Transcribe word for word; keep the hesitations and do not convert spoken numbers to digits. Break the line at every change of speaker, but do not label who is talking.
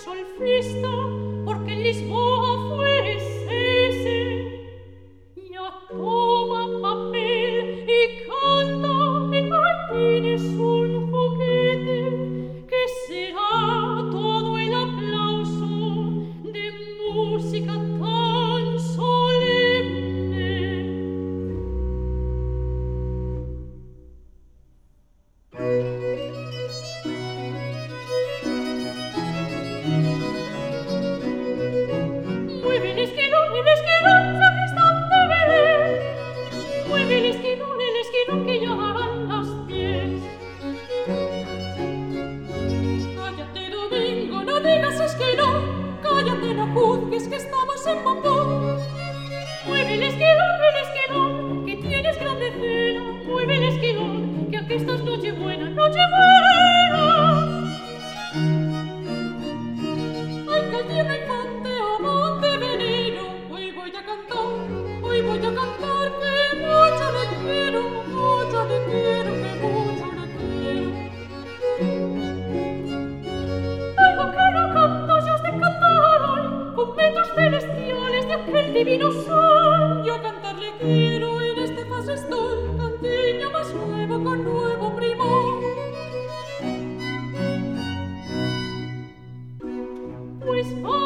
solfista, porque en Lisboa fue ese. Ya toma papel y canta, el Martín es un juguete, que será todo el aplauso de música tan solemne. Mueve el esquilón, el esquilón, sacristán de Belén. Mueve el esquilón, el esquilón, que ya darán las diez. Cállate, Domingo, no digas esquilón. Cállate, no juzgues, que estamos en vapor. Mueve el esquilón, el esquilón, que tienes grande cena. Mueve el esquilón, que aquí estás Nochebuena, Nochebuena. Ay, que tierra infante, amante veneno, hoy voy a cantar, hoy voy a cantar, que mucho le quiero, mucho le quiero, que mucho le quiero. Oigo que no canto, yo os de cantar hoy, con métodos celestiales de aquel divino sol. Yo cantarle quiero, en este paso estoy, cantiño más nuevo con nuevo primor. Pues